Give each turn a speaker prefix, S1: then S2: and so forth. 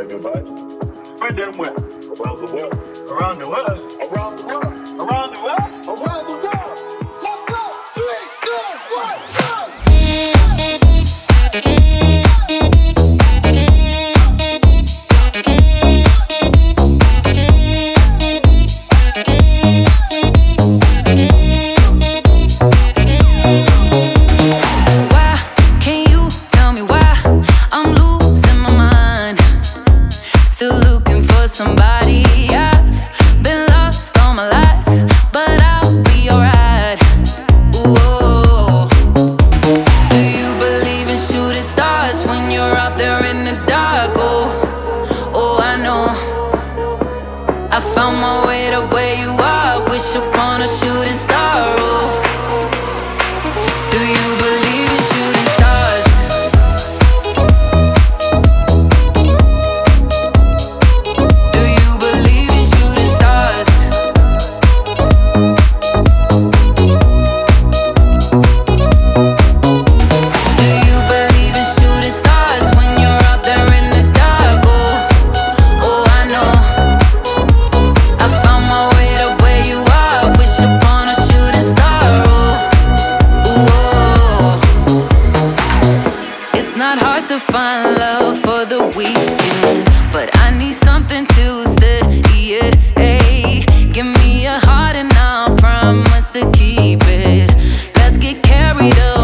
S1: everybody.
S2: Where them went?
S1: Around the world.
S2: Around the world.
S1: Around the world.
S2: Around the world.
S1: Around the world. Let's go. 3, 2, 1, go.
S3: Somebody, I've been lost all my life, but I'll be alright. Whoa. Do you believe in shooting stars when you're out there in the dark? Oh, I know. I found my way to where you are. Wish upon a shooting star. Oh, do you believe in shooting stars? It's not hard to find love for the weekend, but I need something to stay. Yeah, give me a heart and I'll promise to keep it. Let's get carried away.